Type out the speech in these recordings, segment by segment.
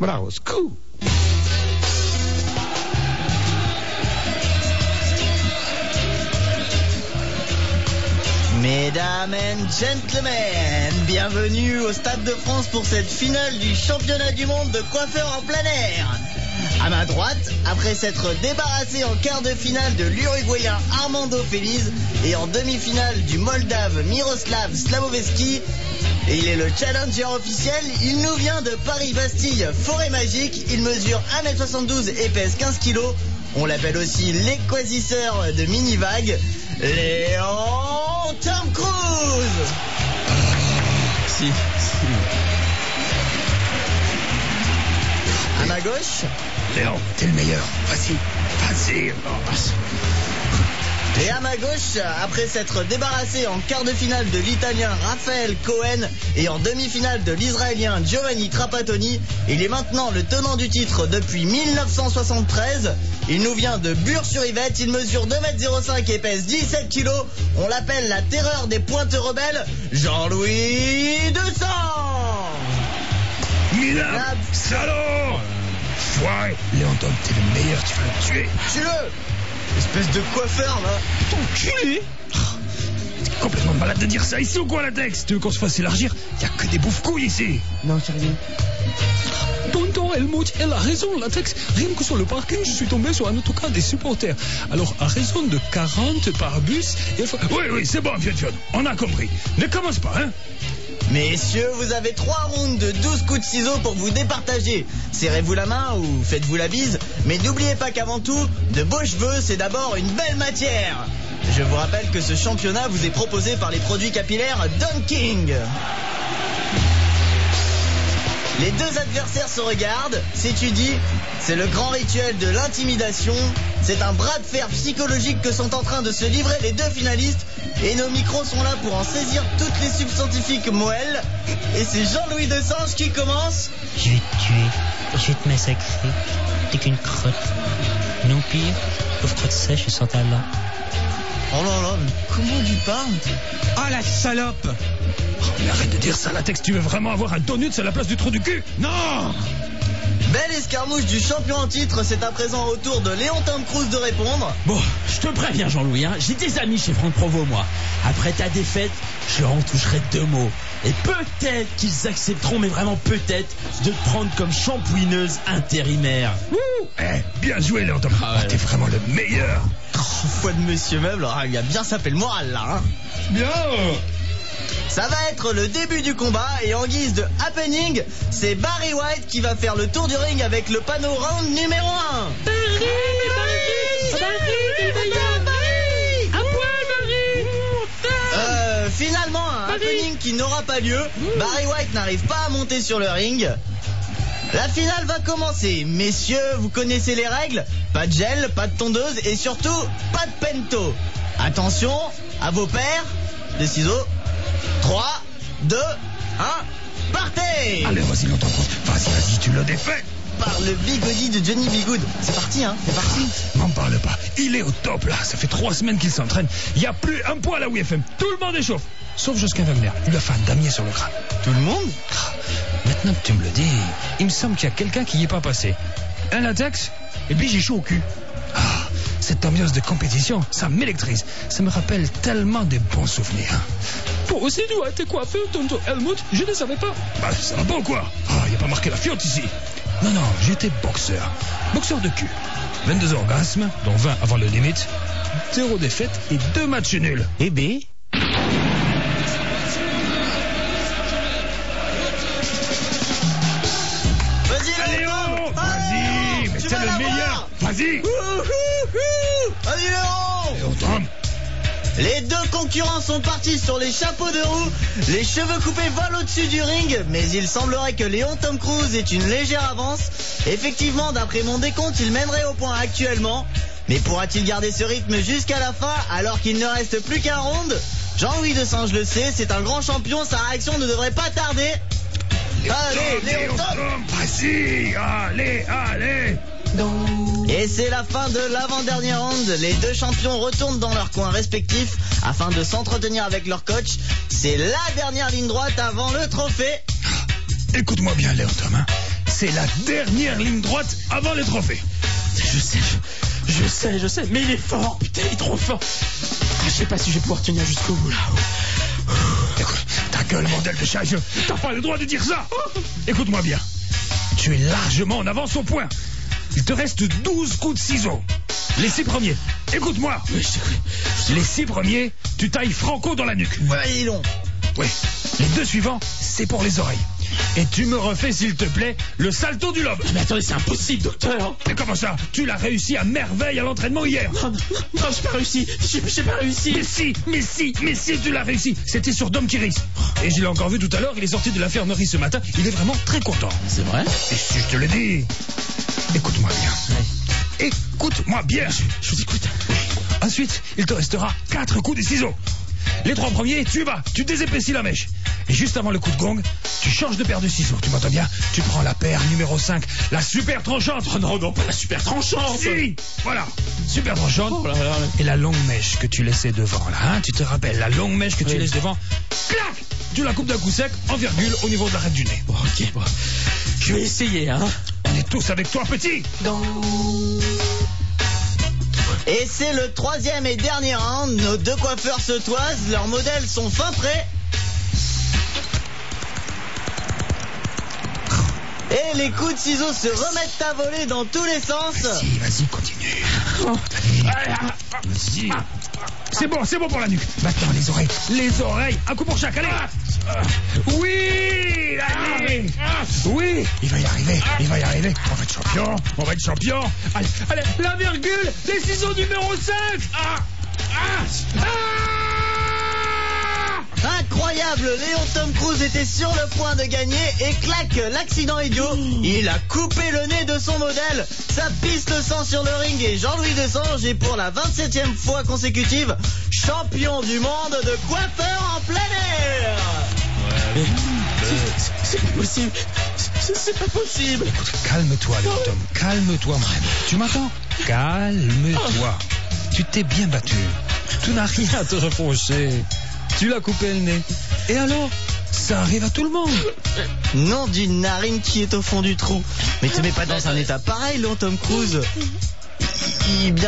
Bravo, scoop. Mesdames and gentlemen, bienvenue au Stade de France pour cette finale du championnat du monde de coiffeurs en plein air. À ma droite, après s'être débarrassé en quart de finale de l'Uruguayen Armando Feliz et en demi-finale du Moldave Miroslav Slavoveski, et il est le challenger officiel, il nous vient de Paris-Bastille, Forêt Magique, il mesure 1m72 et pèse 15 kg. On l'appelle aussi l'équasisseur de mini-vagues, Léon Tom Cruise. Si. À ma gauche, Léon, t'es le meilleur. Vas-y. et à ma gauche, après s'être débarrassé en quart de finale de l'Italien Raphaël Cohen et en demi-finale de l'Israélien Giovanni Trapattoni, il est maintenant le tenant du titre depuis 1973. Il nous vient de Bure-sur-Yvette, il mesure 2m05 et pèse 17 kg. On l'appelle la terreur des pointes rebelles, Jean-Louis Desange. Minable, salaud. Foiré. Léon Tom, t'es le meilleur, tu vas le tuer. Tue-le, espèce de coiffeur là. Ton culé. T'es complètement malade de dire ça ici ou quoi, Latex? Tu veux qu'on se fasse élargir? Y'a que des bouffes-couilles ici. Non, c'est rien. Tonton Helmut, elle a raison, Latex. Rien que sur le parking, je suis tombé sur un autocar des supporters. Alors, à raison de 40 par bus, il faut... Oui, c'est bon, Fion. On a compris. Ne commence pas, hein. Messieurs, vous avez 3 rounds de 12 coups de ciseaux pour vous départager. Serrez-vous la main ou faites-vous la bise. Mais n'oubliez pas qu'avant tout, de beaux cheveux, c'est d'abord une belle matière. Je vous rappelle que ce championnat vous est proposé par les produits capillaires Don King. Les deux adversaires se regardent, s'étudient. C'est le grand rituel de l'intimidation. C'est un bras de fer psychologique que sont en train de se livrer les deux finalistes. Et nos micros sont là pour en saisir toutes les substantifiques moelles. Et c'est Jean-Louis Desange qui commence. Je vais te tuer, je vais te massacrer. T'es qu'une crotte. Non pire, pauvre crotte sèche et sans talent. Oh là là, mais comment on lui parle? Ah la salope! Oh, mais arrête de dire ça, Latex. Tu veux vraiment avoir un donut à la place du trou du cul? Non! Belle escarmouche du champion en titre, c'est à présent au tour de Léon Tom Cruise de répondre. Bon, je te préviens Jean-Louis, hein, j'ai des amis chez Franck Provo, moi. Après ta défaite, je leur en toucherai 2 mots. Et peut-être qu'ils accepteront, mais vraiment peut-être, de te prendre comme shampouineuse intérimaire. Ouh, bien joué, Léon Tom. Ah ouais. T'es vraiment le meilleur. Foi de monsieur Meuble, alors, il a bien sapé le moral là, hein. Bien. Ça va être le début du combat et en guise de happening, c'est Barry White qui va faire le tour du ring avec le panneau round numéro 1. Finalement, un happening qui n'aura pas lieu. Barry White n'arrive pas à monter sur le ring. La finale va commencer. Messieurs, vous connaissez les règles. Pas de gel, pas de tondeuse et surtout, pas de pento. Attention, à vos paires de ciseaux. 3, 2, 1, partez! Allez, vas-y, Léon Tom. Vas-y, tu l'as défait. Par le bigodi de Johnny Bigood. C'est parti, hein, c'est parti. M'en parle pas. Il est au top, là. Ça fait 3 semaines qu'il s'entraîne. Il n'y a plus un poil à WFM. Tout le monde échauffe. Sauf Josquin Wagner. Il a fait un damier sur le crâne. Tout le monde? Maintenant que tu me le dis, il me semble qu'il y a quelqu'un qui y est pas passé. Un Latex? Et puis j'ai chaud au cul. Cette ambiance de compétition, ça m'électrise. Ça me rappelle tellement de bons souvenirs. Toi aussi tu as été coiffé, tonton Helmut? Je ne savais pas. Bah, ça va pas ou quoi? Il n'y a pas marqué la fiotte ici. Non, j'étais boxeur. Boxeur de cul. 22 orgasmes, dont 20 avant le limite. 0 défaite et 2 matchs nuls. Eh ben, Vas-y, Léon, Léon. vas-y, mais tu t'es vas le l'avoir. meilleur. Vas-y. Vas-y, Léon. Léon Tom. Les deux concurrents sont partis sur les chapeaux de roue. Les cheveux coupés volent au-dessus du ring. Mais il semblerait que Léon Tom Cruise ait une légère avance. Effectivement, d'après mon décompte, il mènerait au point actuellement. Mais pourra-t-il garder ce rythme jusqu'à la fin alors qu'il ne reste plus qu'un round? Jean-Louis Desange le sait, c'est un grand champion. Sa réaction ne devrait pas tarder. Allez, Léon Tom. Vas-y, allez. Et c'est la fin de l'avant-dernier round. Les deux champions retournent dans leur coin respectif afin de s'entretenir avec leur coach. C'est la dernière ligne droite avant le trophée. Écoute-moi bien, Léon Tom. C'est la dernière ligne droite avant les trophées. Je sais, mais il est fort, putain, il est trop fort. Je sais pas si je vais pouvoir tenir jusqu'au bout là. Écoute, ta gueule, bordel de chat, t'as pas le droit de dire ça. Écoute-moi bien. Tu es largement en avance au point. Il te reste 12 coups de ciseaux. Les 6 premiers. Écoute-moi. Les 6 premiers, tu tailles franco dans la nuque. Ouais, il est long. Oui. Les 2 suivants, c'est pour les oreilles. Et tu me refais, s'il te plaît, le salto du lobe. Mais attendez, c'est impossible, docteur. Mais comment ça? Tu l'as réussi à merveille à l'entraînement hier. Non, j'ai pas réussi. J'ai pas réussi. Mais si, tu l'as réussi. C'était sur Dom Kiris. Et je l'ai encore vu tout à l'heure, il est sorti de l'infirmerie ce matin. Il est vraiment très content. C'est vrai? Et si je te le dis, écoute-moi bien. Ouais. Écoute-moi bien. Je vous écoute. Ensuite, il te restera 4 coups de ciseaux. Les 3 premiers, tu désépaissis la mèche. Et juste avant le coup de gong, tu changes de paire de ciseaux. Tu m'entends bien? Tu prends la paire numéro 5, la super tranchante. Oh non, pas la super tranchante. Si, voilà, super tranchante. Oh là là. Et la longue mèche que tu laissais devant, là, hein, tu te rappelles, la longue mèche que tu laisses devant, clac, tu la coupes d'un coup sec, en virgule, au niveau de l'arête du nez. Bon, ok, bon. Je vais essayer, hein. On est tous avec toi, petit. Et c'est le 3e et dernier round. Nos 2 coiffeurs se toisent, leurs modèles sont fin prêts. Et les coups de ciseaux se remettent à voler dans tous les sens. Vas-y, continue. Vas-y. C'est bon pour la nuque. Maintenant, les oreilles. Un coup pour chaque, allez. Oui, allez. Oui, il va y arriver. On va être champion. Allez, la virgule, les ciseaux numéro 5. Incroyable, Léon Tom Cruise était sur le point de gagner et clac, l'accident idiot. Il a coupé le nez de son modèle. Ça pisse le sang sur le ring et Jean-Louis Desange est pour la 27e fois consécutive champion du monde de coiffeur en plein air. Mais c'est pas possible. C'est pas possible. Écoute, calme-toi, Léon Tom. Calme-toi, mon ami. Tu m'entends? Calme-toi. Tu t'es bien battu. Tu n'as rien à te reprocher. Tu l'as coupé le nez. Et alors? Ça arrive à tout le monde. Nom d'une narine qui est au fond du trou. Mais tu mets pas dans un état pareil, Léon Tom Cruise. Il est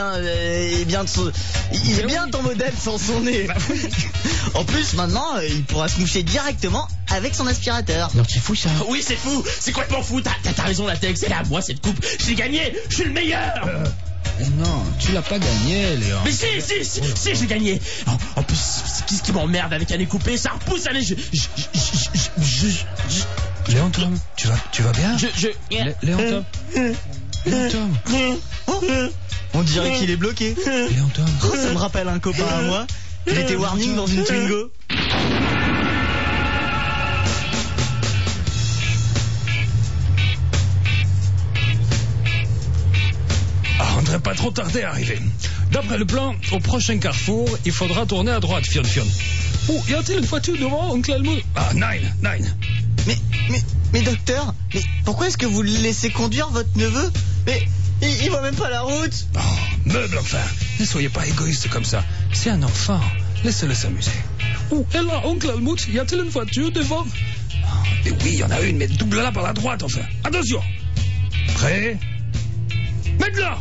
bien ton modèle sans son nez. En plus, maintenant, il pourra se moucher directement avec son aspirateur. Non, c'est fou ça. Oui, c'est fou. C'est complètement fou. T'as raison, Latex. C'est là, moi, cette coupe. J'ai gagné. Je suis le meilleur. Non, tu l'as pas gagné, Léon. Mais si, j'ai gagné. En plus, ce qui m'emmerde avec un nez coupé, ça repousse. Allez, Léon Tom, tu vas bien? Léon Tom. Léon Tom. On dirait qu'il est bloqué. Léon Tom. Oh, ça me rappelle un copain à moi. Il était warning dans une Twingo. On ne devrait pas trop tarder à arriver. D'après le plan, au prochain carrefour, il faudra tourner à droite, Fion. Oh, y a-t-il une voiture devant, oncle Helmut? Ah, Nine. Mais docteur, mais pourquoi est-ce que vous laissez conduire votre neveu? Mais il voit même pas la route. Oh, meuble enfin. Ne soyez pas égoïste comme ça. C'est un enfant. Laissez-le s'amuser. Oh, et là, oncle Helmut, y a-t-il une voiture devant? Mais oui, il y en a une, mais double-la par la droite, enfin. Attention. Prêt? Maintenant.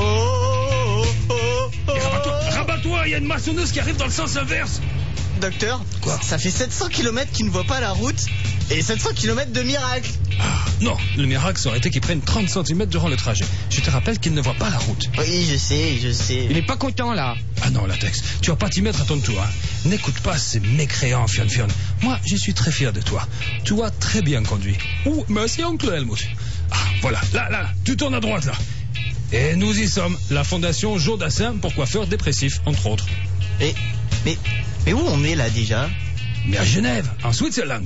Et rabat-toi, il y a une maçonneuse qui arrive dans le sens inverse. Docteur, quoi? Ça fait 700 km qu'il ne voit pas la route et 700 km de miracle. Ah, non, le miracle, ça aurait été qu'il prenne 30 cm durant le trajet. Je te rappelle qu'il ne voit pas la route. Oui, je sais. Il est pas content, là. Ah non, Latex, tu vas pas t'y mettre à ton tour, hein. N'écoute pas ces mécréants, Fion. Moi, je suis très fier de toi. Tu as très bien conduit. Oh, merci, oncle Helmut. Ah, voilà, là, tu tournes à droite, là. Et nous y sommes, la fondation Joe Dassin pour coiffeurs dépressifs, entre autres. Mais où on est là déjà? Mais à Genève, en Switzerland.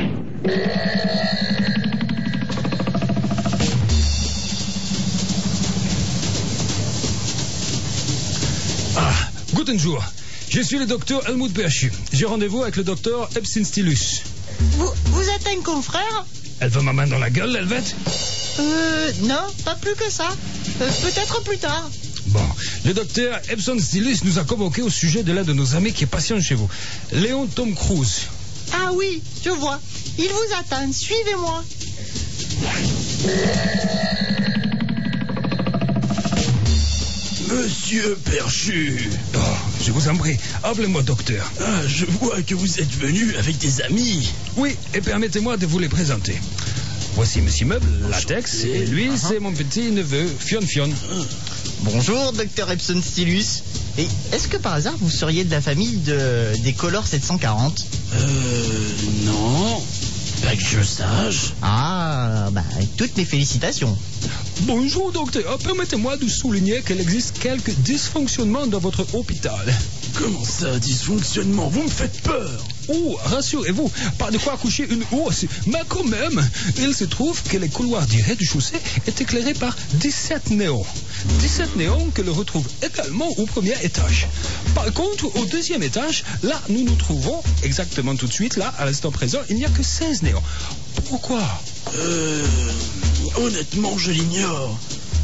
Ah, guten Jour. Je suis le docteur Helmut PHU. J'ai rendez-vous avec le docteur Epstein Stylus. Vous êtes un confrère? Elle veut ma main dans la gueule, l'Helvète? Non, pas plus que ça. Peut-être plus tard. Bon, le docteur Epstein Stylus nous a convoqué au sujet de l'un de nos amis qui est patient chez vous. Léon Tom Cruise. Ah oui, je vois. Il vous attend. Suivez-moi. Monsieur Perchu. Oh, je vous en prie, appelez-moi docteur. Ah, je vois que vous êtes venu avec des amis. Oui, et permettez-moi de vous les présenter. Voici Monsieur Meuble, Latex, et lui, c'est mon petit neveu, Fion Fion. Bonjour, docteur Epson Stylus. Et est-ce que par hasard vous seriez de la famille des Color 740? Non. Pas que je sache. Ah, bah, toutes mes félicitations. Bonjour docteur, permettez-moi de souligner qu'il existe quelques dysfonctionnements dans votre hôpital. Comment ça, dysfonctionnement? Vous me faites peur. Oh, rassurez-vous, pas de quoi coucher une hausse, mais quand même, il se trouve que les couloirs du rez-de-chaussée est éclairés par 17 néons. 17 néons que l'on retrouve également au premier étage. Par contre, au deuxième étage, là, nous nous trouvons exactement tout de suite, là, à l'instant présent, il n'y a que 16 néons. Pourquoi? Honnêtement, je l'ignore.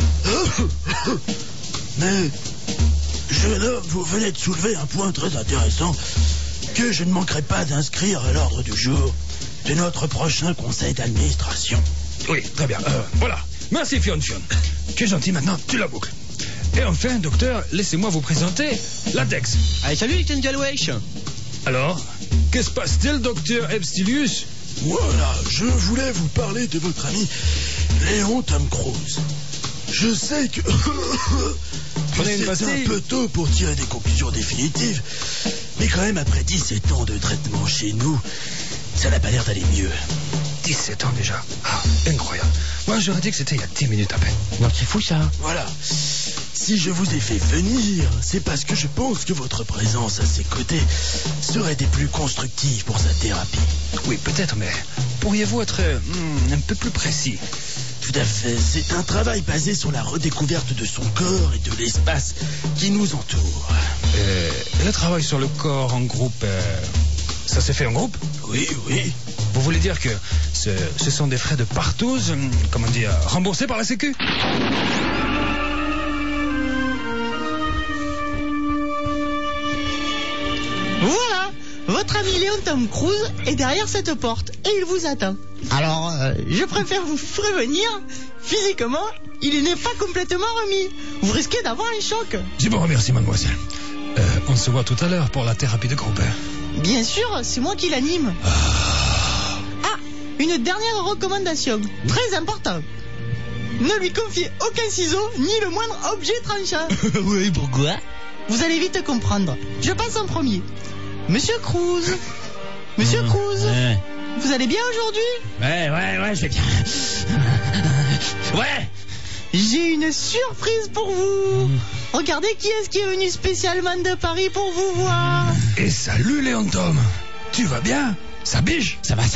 Mais, jeune homme, vous venez de soulever un point très intéressant que je ne manquerai pas d'inscrire à l'ordre du jour de notre prochain conseil d'administration. Oui, très bien. Voilà. Merci, Fion Fion. Tu es gentil maintenant, tu la boucles. Et enfin, docteur, laissez-moi vous présenter Latex. Allez, salut, Lieutenant Galway. Alors, qu'est-ce qui se passe-t-il, docteur Epstilius? Voilà, je voulais vous parler de votre ami Léon Tom Cruise. Je sais que Prenez une c'est pastille. un peu tôt pour tirer des conclusions définitives, mais quand même après 17 ans de traitement chez nous, ça n'a pas l'air d'aller mieux. 17 ans déjà. Ah, incroyable. Moi, j'aurais dit que c'était il y a 10 minutes à peine. Non, c'est fou ça. Voilà. Si je vous ai fait venir, c'est parce que je pense que votre présence à ses côtés serait des plus constructives pour sa thérapie. Oui, peut-être, mais pourriez-vous être un peu plus précis? Tout à fait. C'est un travail basé sur la redécouverte de son corps et de l'espace qui nous entoure. Le travail sur le corps en groupe, ça s'est fait en groupe? Oui, oui. Vous voulez dire que ce sont des frais de partouze, comment dire, remboursés par la Sécu? Voilà, votre ami Léon Tom Cruise est derrière cette porte et il vous attend. Alors, je préfère vous prévenir, physiquement, il n'est pas complètement remis. Vous risquez d'avoir un choc. Je vous remercie, mademoiselle. On se voit tout à l'heure pour la thérapie de groupe. Bien sûr, c'est moi qui l'anime. Ah, une dernière recommandation, très importante. Ne lui confiez aucun ciseau ni le moindre objet tranchant. Oui, pourquoi? Vous allez vite comprendre. Je passe en premier. Monsieur Cruise. Monsieur Cruise. Ouais. Vous allez bien aujourd'hui? Ouais, je vais bien. Ouais. J'ai une surprise pour vous. Regardez qui est-ce qui est venu spécialement de Paris pour vous voir. Et salut, Léon Tom. Tu vas bien? Ça biche? Ça va.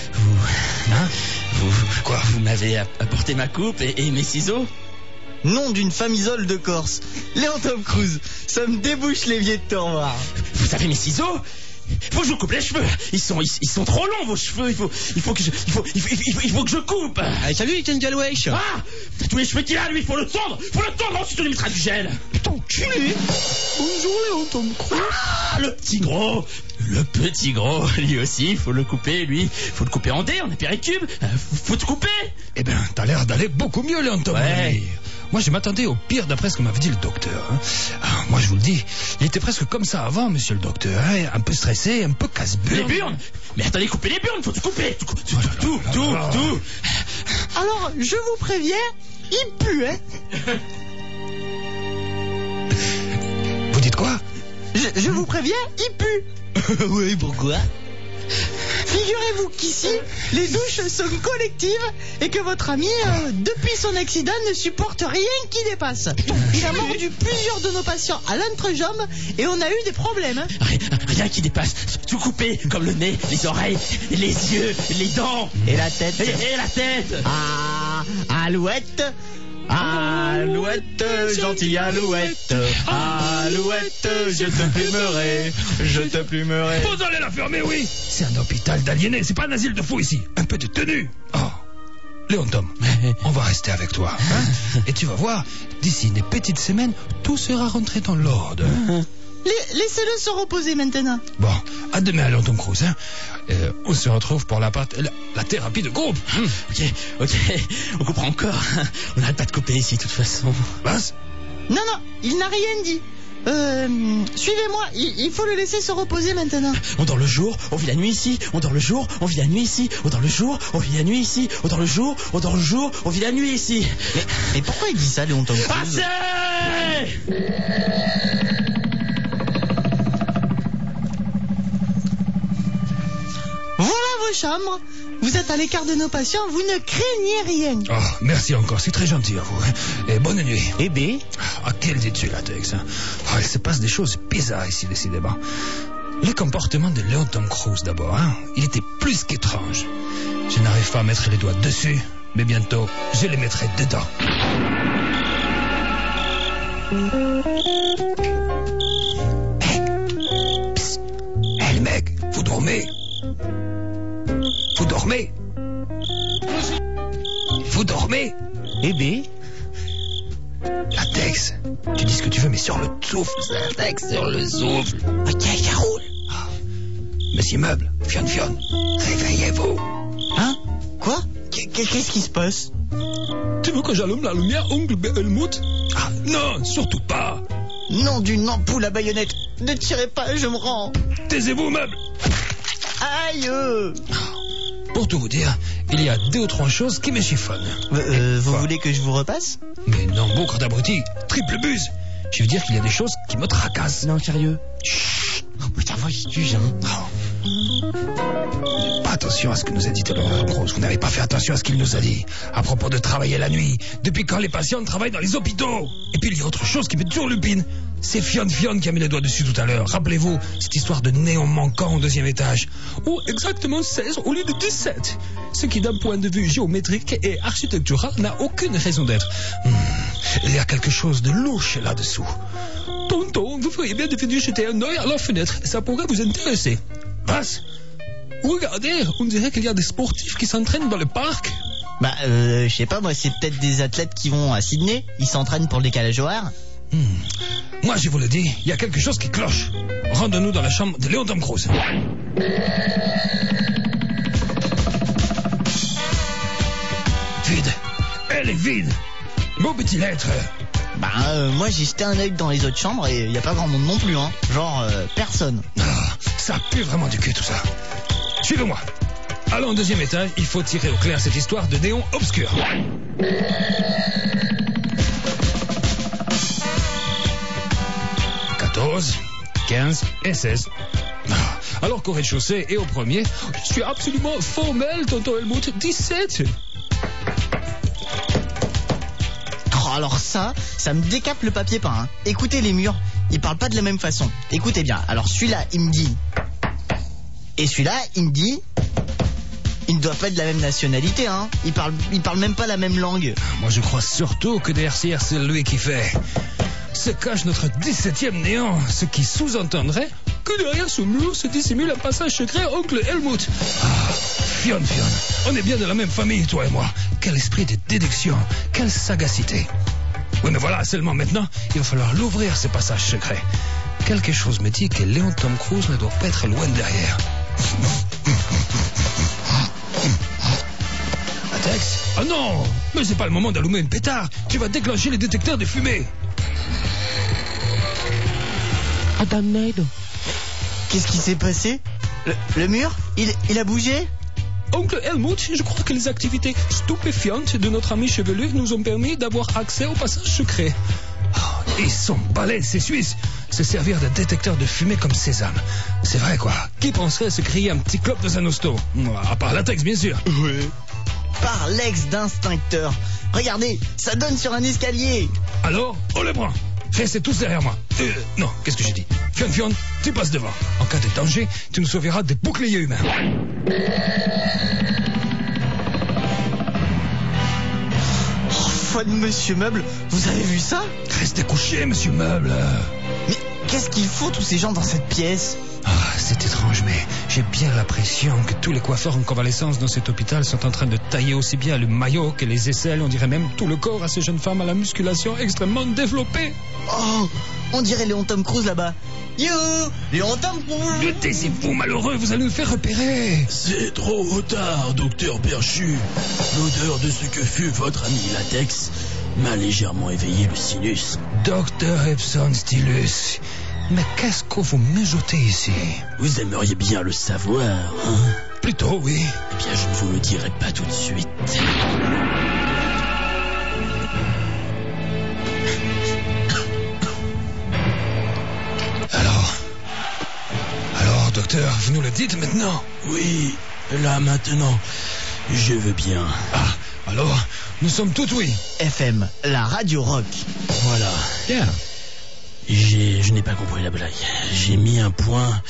Vous m'avez apporté ma coupe et mes ciseaux? Nom d'une famisole de Corse. Léon Tom Cruise. Ça me débouche les vieux de Tormoir. Vous avez mes ciseaux? Faut que je coupe les cheveux. Ils sont trop longs, vos cheveux. Il faut que je coupe. Allez, salut, Lieutenant Galway. Ah! T'as tous les cheveux qu'il a, lui. Faut le tondre. Ensuite on lui mettra du gel. T'enculé. Bonjour Léon Tom Cruise. Ah, le petit gros, lui aussi, faut le couper, lui. Faut le couper en dés, en apéricube. Faut te couper. Eh ben, t'as l'air d'aller beaucoup mieux, Léon Tom. Ouais. Moi, je m'attendais au pire d'après ce que m'avait dit le docteur. Hein. Ah, moi, je vous le dis, il était presque comme ça avant, monsieur le docteur. Hein. Un peu stressé, un peu casse-burne. Les burnes? Mais attendez, couper les burnes, faut te couper. Tout. Alors, je vous préviens, il pue, hein. Vous dites quoi? Je vous préviens, il pue. Oui, pourquoi? Figurez-vous qu'ici, les douches sont collectives et que votre ami, depuis son accident, ne supporte rien qui dépasse. Il a mordu plusieurs de nos patients à l'entrejambe et on a eu des problèmes. Hein. Rien qui dépasse. Tout coupé, comme le nez, les oreilles, les yeux, les dents. Et la tête. Et la tête. Ah, Alouette. Alouette, gentille Alouette. Alouette, je te plumerai. Vous allez la fermer, oui. C'est un hôpital d'aliénés, c'est pas un asile de fous ici. Un peu de tenue. Oh, Léon Tom, on va rester avec toi. Hein. Et tu vas voir, d'ici des petites semaines, tout sera rentré dans l'ordre. Laissez-le se reposer maintenant. Bon, à demain, Léon Tom Cruise. Hein. On se retrouve pour la thérapie de groupe. Ok, on comprend encore. On n'arrête pas de couper ici, de toute façon. Vas. Non, il n'a rien dit. Suivez-moi, il faut le laisser se reposer maintenant. On dort le jour, on vit la nuit ici. On dort le jour, on vit la nuit ici. On dort le jour, on vit la nuit ici. On dort le jour, on dort le jour, on vit la nuit ici. Mais pourquoi il dit ça, Léon Tom Cruise? Assez! Voilà vos chambres. Vous êtes à l'écart de nos patients, vous ne craignez rien. Oh, merci encore, c'est très gentil à vous. Hein. Et bonne nuit. Eh bien. À quel dis-tu, latex hein. Il se passe des choses bizarres ici, décidément. Le comportement de Léon Tom Cruise, d'abord, hein, il était plus qu'étrange. Je n'arrive pas à mettre les doigts dessus, mais bientôt, je les mettrai dedans. Psst. Les mecs, vous dormez? Vous dormez? Vous dormez? Eh bien. Latex, tu dis ce que tu veux, mais sur le souffle. Latex, sur le souffle. Ok, ça roule. Monsieur Meuble, Fion, réveillez-vous. Hein? Quoi? Qu'est-ce qui se passe? Tu veux que j'allume la lumière, oncle Helmut? Ah, non, surtout pas. Nom d'une ampoule à baïonnette. Ne tirez pas, je me rends. Taisez-vous, Meuble. Aïe. Pour tout vous dire, il y a 2 ou 3 choses qui me chiffonnent. Vous voulez que je vous repasse? Mais non, boucre d'abruti, triple buse. Je veux dire qu'il y a des choses qui me tracassent. Non, sérieux. Chut. Oh putain, va, il tue, hein. Pas attention à ce que nous a dit Léon Tom Cruise. Vous n'avez pas fait attention à ce qu'il nous a dit. À propos de travailler la nuit. Depuis quand les patients travaillent dans les hôpitaux? Et puis il y a autre chose qui me turlupine. C'est Fion qui a mis les doigts dessus tout à l'heure. Rappelez-vous, cette histoire de néon manquant au 2e étage. Ou exactement 16 au lieu de 17. Ce qui d'un point de vue géométrique et architectural n'a aucune raison d'être. Il y a quelque chose de louche là-dessous. Tonton, vous feriez bien de venir jeter un œil à la fenêtre. Ça pourrait vous intéresser. Passe. Regardez, on dirait qu'il y a des sportifs qui s'entraînent dans le parc. Bah, je sais pas, moi, c'est peut-être des athlètes qui vont à Sydney. Ils s'entraînent pour le décalage horaire. Moi, je vous le dis, il y a quelque chose qui cloche. Rendons-nous dans la chambre de Léon Tom Cruise. Vide. Elle est vide. Où peut-il être? Moi, j'ai jeté un œil dans les autres chambres et il n'y a pas grand monde non plus, hein. Genre, personne. Ça pue vraiment du cul, tout ça. Suivez-moi. Allons au 2e étage, il faut tirer au clair cette histoire de néon obscur. « 15 et 16. Alors qu'au rez-de-chaussée et au premier, je suis absolument formel, tonton Helmut, 17. Oh, alors ça me décape le papier peint. Hein. Écoutez les murs, ils parlent pas de la même façon. Écoutez bien, alors celui-là, il me dit... Et celui-là, il me dit... Ils ne doivent pas être de la même nationalité, hein. Ils parlent même pas la même langue. Moi, je crois surtout que derrière, c'est lui qui fait... se cache notre 17e néant, ce qui sous-entendrait que derrière ce mur se dissimule un passage secret, oncle Helmut. Fion, on est bien de la même famille, toi et moi. Quel esprit de déduction, quelle sagacité. Oui, mais voilà, seulement maintenant, il va falloir l'ouvrir, ce passage secret. Quelque chose me dit que Léon Tom Cruise ne doit pas être loin derrière. Latex? Oh non, mais c'est pas le moment d'allumer une pétard. Tu vas déclencher les détecteurs de fumée. Qu'est-ce qui s'est passé? Le mur? Il a bougé? Oncle Helmut, je crois que les activités stupéfiantes de notre ami chevelu nous ont permis d'avoir accès au passage secret. Ils sont balèzes, ces Suisses. Se servir de détecteur de fumée comme sésame. C'est vrai, quoi. Qui penserait se crier un petit clope dans un hosto? À part Latex, bien sûr. Oui. Par l'ex d'instincteur. Regardez, ça donne sur un escalier. Alors, on les prend. Restez tous derrière moi. Non, qu'est-ce que j'ai dit? Fion, tu passes devant. En cas de danger, tu nous sauveras des boucliers humains. Fun, monsieur Meuble, vous avez vu ça? Restez couché, monsieur Meuble. Mais qu'est-ce qu'il faut tous ces gens dans cette pièce? C'est étrange, mais j'ai bien l'impression que tous les coiffeurs en convalescence dans cet hôpital sont en train de tailler aussi bien le maillot que les aisselles, on dirait même tout le corps à ces jeunes femmes à la musculation extrêmement développée. Oh, on dirait Léon Tom Cruise là-bas. Youhou, Léon Tom Cruise. Le taisez-vous, malheureux, vous allez nous faire repérer. C'est trop tard, docteur Perchu. L'odeur de ce que fut votre ami Latex m'a légèrement éveillé le sinus. Docteur Epson Stylus, mais qu'est-ce que vous mijotez ici? Vous aimeriez bien le savoir, hein? Plutôt, oui. Eh bien, je ne vous le dirai pas tout de suite. Alors, docteur, vous nous le dites maintenant? Oui, là maintenant, je veux bien. Ah, alors, nous sommes tout oui. FM, la radio rock. Voilà. Bien. Je n'ai pas compris la blague. J'ai mis au point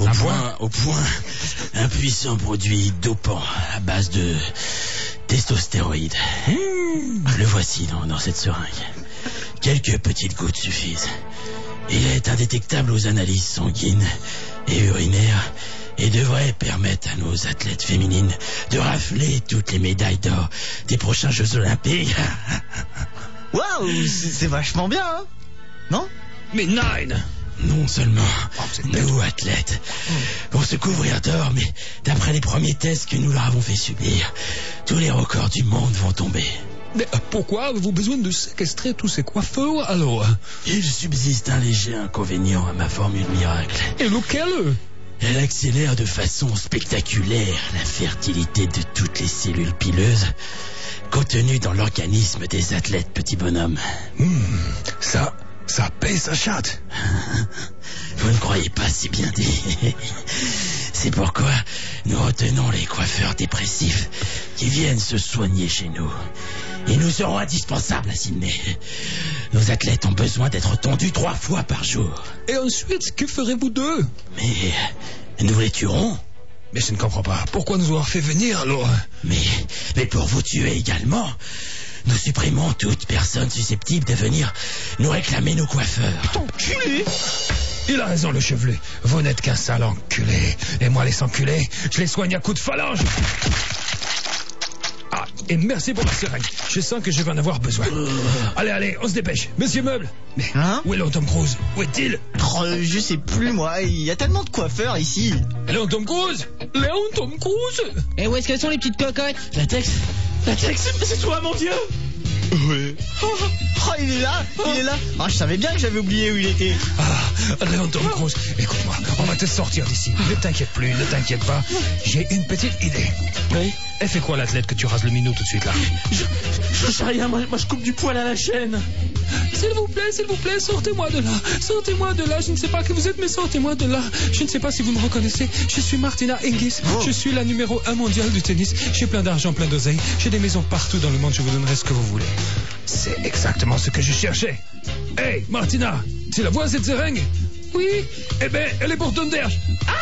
un puissant produit dopant à base de testostéroïdes. Le voici dans cette seringue. Quelques petites gouttes suffisent. Il est indétectable aux analyses sanguines et urinaires et devrait permettre à nos athlètes féminines de rafler toutes les médailles d'or des prochains Jeux Olympiques. Waouh, c'est vachement bien, hein? Non? Mais Nine! Non seulement vous êtes bête. nous, athlètes, vont se couvrir d'or, mais d'après les premiers tests que nous leur avons fait subir, tous les records du monde vont tomber. Mais pourquoi avez-vous besoin de séquestrer tous ces coiffeurs, alors? Il subsiste un léger inconvénient à ma formule miracle. Et lequel? Elle accélère de façon spectaculaire la fertilité de toutes les cellules pileuses contenues dans l'organisme des athlètes petits bonhommes. Ça paye sa chatte. Vous ne croyez pas si bien dit. C'est pourquoi nous retenons les coiffeurs dépressifs qui viennent se soigner chez nous. Ils nous seront indispensables à Sydney. Nos athlètes ont besoin d'être tondus 3 fois par jour. Et ensuite, que ferez-vous d'eux? Mais nous les tuerons. Mais je ne comprends pas. Pourquoi nous avoir fait venir, alors? Mais pour vous tuer également, nous supprimons toute personne susceptible de venir nous réclamer nos coiffeurs. Enculé! Il a raison, le chevelu. Vous n'êtes qu'un sale enculé. Et moi, les enculés, je les soigne à coups de phalange. Ah, et merci pour la seringue. Je sens que je vais en avoir besoin. Allez, on se dépêche. Monsieur Meuble. Mais où est Léon Tom Cruise? Où est-il? Je sais plus, moi. Il y a tellement de coiffeurs ici. Léon Tom Cruise? Léon Tom Cruise? Et où est-ce que sont les petites cocottes? Latex, c'est toi, mon Dieu. Oui. Oh, il est là. Ah, je savais bien que j'avais oublié où il était. Ah, Léon Tom Cruise, écoute-moi, on va te sortir d'ici. Ne t'inquiète plus, ne t'inquiète pas. J'ai une petite idée. Oui. Elle fait quoi, l'athlète, que tu rases le minot tout de suite là? Je sais rien, moi je coupe du poil à la chaîne. S'il vous plaît, sortez-moi de là. Sortez-moi de là, je ne sais pas qui vous êtes, mais sortez-moi de là. Je ne sais pas si vous me reconnaissez. Je suis Martina Hingis. Je suis la numéro 1 mondiale du tennis. J'ai plein d'argent, plein d'oseille. J'ai des maisons partout dans le monde, je vous donnerai ce que vous voulez. C'est exactement ce que je cherchais. Hey, Martina, tu la vois cette seringue? Oui. Eh ben, elle est pour Thunderge.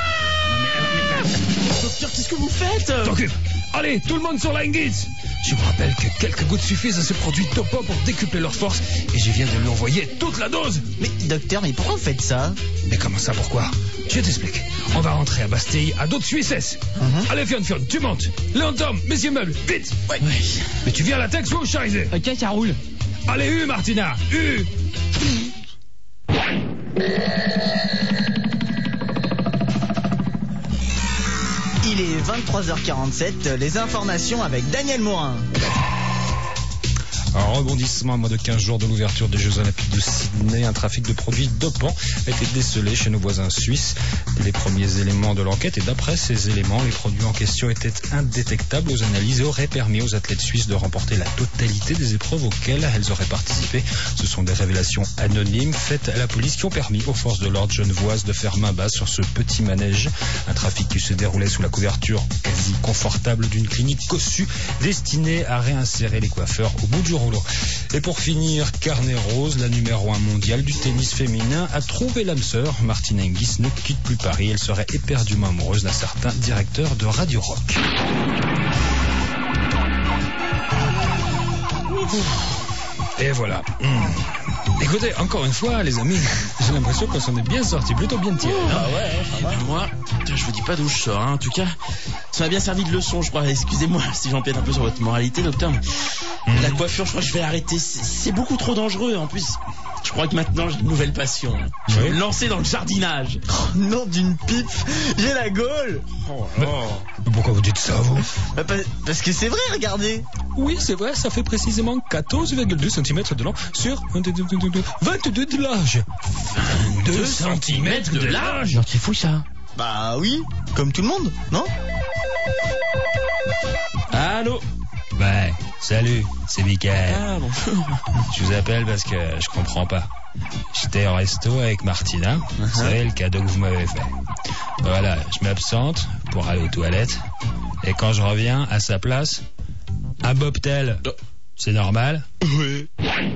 Docteur, qu'est-ce que vous faites? T'occupe. Allez, tout le monde sur la Hingis. Je vous rappelle que quelques gouttes suffisent à ce produit dopant pour décupler leur force et je viens de lui envoyer toute la dose. Mais docteur, mais pourquoi vous faites ça? Mais comment ça, pourquoi? Je t'explique. On va rentrer à Bastille à d'autres Suissesses. Allez, Fion, tu montes. Léon Tom, messieurs meubles, vite. Oui. Mais tu viens à la Tex ou au Charizé? Ok, ça roule. Allez, Martina, Il est 23h47, les informations avec Daniel Morin. Un rebondissement à moins de 15 jours de l'ouverture des Jeux Olympiques de Sydney, un trafic de produits dopants a été décelé chez nos voisins suisses. Les premiers éléments de l'enquête, et d'après ces éléments, les produits en question étaient indétectables aux analyses et auraient permis aux athlètes suisses de remporter la totalité des épreuves auxquelles elles auraient participé. Ce sont des révélations anonymes faites à la police qui ont permis aux forces de l'ordre genevoises de faire main basse sur ce petit manège. Un trafic qui se déroulait sous la couverture quasi confortable d'une clinique cossue destinée à réinsérer les coiffeurs au bout du rouleau. Et pour finir, Carnet Rose, la numéro 1 mondiale du tennis féminin, a trouvé l'âme sœur. Martina Hingis ne quitte plus Paris. Elle serait éperdument amoureuse d'un certain directeur de Radio Rock. Et voilà. Écoutez, encore une fois, les amis, j'ai l'impression qu'on s'en est bien sorti, plutôt bien tiré. Ah ouais. Moi, je vous dis pas d'où je sors, en tout cas, ça m'a bien servi de leçon, je crois. Excusez-moi si j'empiète un peu sur votre moralité, docteur. La coiffure, je crois que je vais arrêter. C'est beaucoup trop dangereux. En plus, je crois que maintenant j'ai une nouvelle passion. Je vais me lancer dans le jardinage. Oh, nom d'une pipe, j'ai la gaule. Pourquoi vous dites ça, vous? Parce que c'est vrai, regardez. Oui, c'est vrai, ça fait précisément 14,2 cm de long sur 22 de large. 2 cm de large? C'est fou ça. Bah oui, comme tout le monde, non? Allô? Ouais, salut, c'est Mickaël. Ah, bonjour. Je vous appelle parce que je comprends pas. J'étais au resto avec Martina, vous savez, le cadeau que vous m'avez fait. Voilà, je m'absente pour aller aux toilettes, et quand je reviens, à sa place, un bobtail. C'est normal? Oui.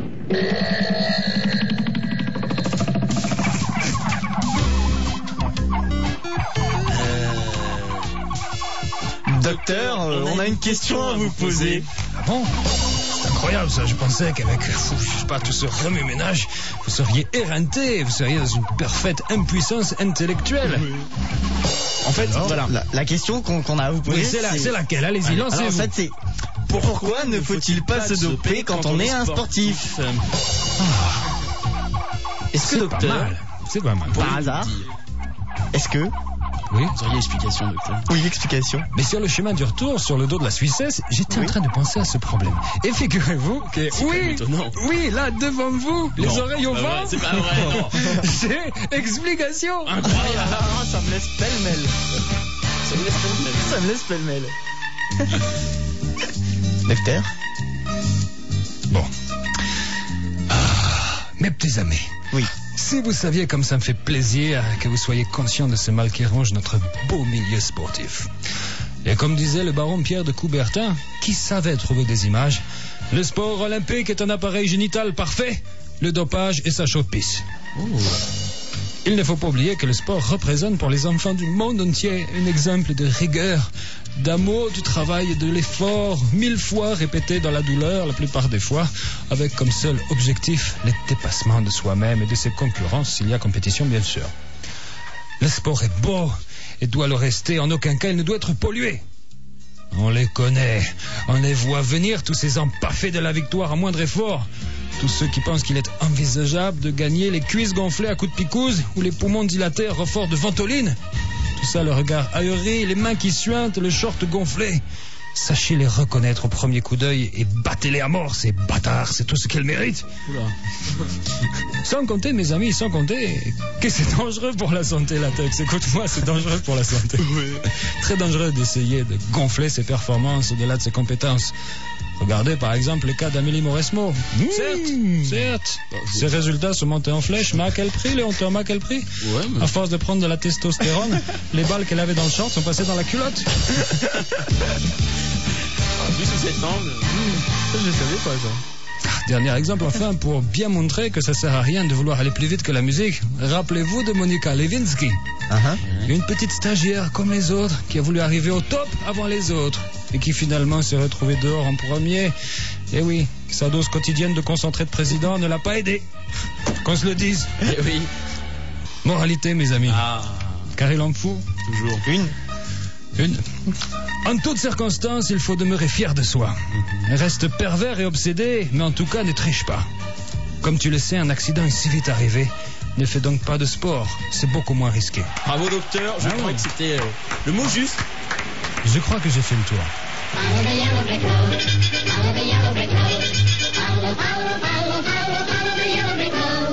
Docteur, on a une question à vous poser. Ah bon? C'est incroyable ça, je pensais qu'avec, je sais pas, tout ce remue-ménage, vous seriez éreinté, vous seriez dans une parfaite impuissance intellectuelle. Oui. En fait, Alors, voilà. La question qu'on a à vous poser, Oui, c'est laquelle? Allez-y, Alors, lancez-vous. en fait, c'est pourquoi ne faut-il pas se doper quand on est un sportif? Est-ce que, C'est pas docteur, mal. C'est pas mal. Par hasard? Est-ce que... Oui. vous auriez explication, docteur? Oui, explication. Mais sur le chemin du retour, sur le dos de la Suissesse, j'étais en train de penser à ce problème. Et figurez-vous que, quand même étonnant. oui, là, devant vous, les Non. oreilles au Bah vent, ouais, c'est pas vrai, non. j'ai explication. Incroyable. Ça me laisse pêle-mêle. Ça me laisse pêle-mêle. Docteur? Bon. Mes petits amis. Oui. Si vous saviez comme ça me fait plaisir que vous soyez conscients de ce mal qui ronge notre beau milieu sportif. Et comme disait le baron Pierre de Coubertin, qui savait trouver des images, le sport olympique est un appareil génital parfait, le dopage est sa chaude-pisse. Il ne faut pas oublier que le sport représente pour les enfants du monde entier un exemple de rigueur, d'amour du travail et de l'effort, 1000 fois répété dans la douleur la plupart des fois, avec comme seul objectif le dépassement de soi-même et de ses concurrents s'il y a compétition bien sûr. Le sport est beau et doit le rester, en aucun cas il ne doit être pollué. On les connaît, on les voit venir, tous ces empaffés de la victoire à moindre effort. Tous ceux qui pensent qu'il est envisageable de gagner les cuisses gonflées à coups de picouse ou les poumons dilatés à renfort de ventoline. Tout ça, le regard ahuri, les mains qui suintent, le short gonflé. Sachez les reconnaître au premier coup d'œil et battez-les à mort, ces bâtards, c'est tout ce qu'elles méritent. Oula. Sans compter, mes amis, sans compter que c'est dangereux pour la santé, latex. Écoute-moi, c'est dangereux pour la santé. Très dangereux d'essayer de gonfler ses performances au-delà de ses compétences. Regardez par exemple le cas d'Amélie Mauresmo. Certes. Ses résultats sont montés en flèche, mais à quel prix, Léon Thomas, à quel prix? Ouais, mais... À force de prendre de la testostérone, les balles qu'elle avait dans le short sont passées dans la culotte. Vu sous cet angle... Je savais pas ça. Dernier exemple enfin, pour bien montrer que ça sert à rien de vouloir aller plus vite que la musique. Rappelez-vous de Monica Lewinsky. Une petite stagiaire comme les autres, qui a voulu arriver au top avant les autres, et qui finalement s'est retrouvée dehors en premier. Et oui, sa dose quotidienne de concentré de président ne l'a pas aidé. Qu'on se le dise. Eh oui. Moralité, mes amis. Ah, Car il en faut toujours. une. En toutes circonstances, il faut demeurer fier de soi. Reste pervers et obsédé, mais en tout cas ne triche pas. Comme tu le sais, un accident est si vite arrivé. Ne fais donc pas de sport, c'est beaucoup moins risqué. Bravo, docteur. Je crois que c'était le mot juste. Je crois que j'ai fait le tour. Follow the yellow brick road. Follow the yellow brick road. Follow, follow, follow, follow, follow the yellow brick road.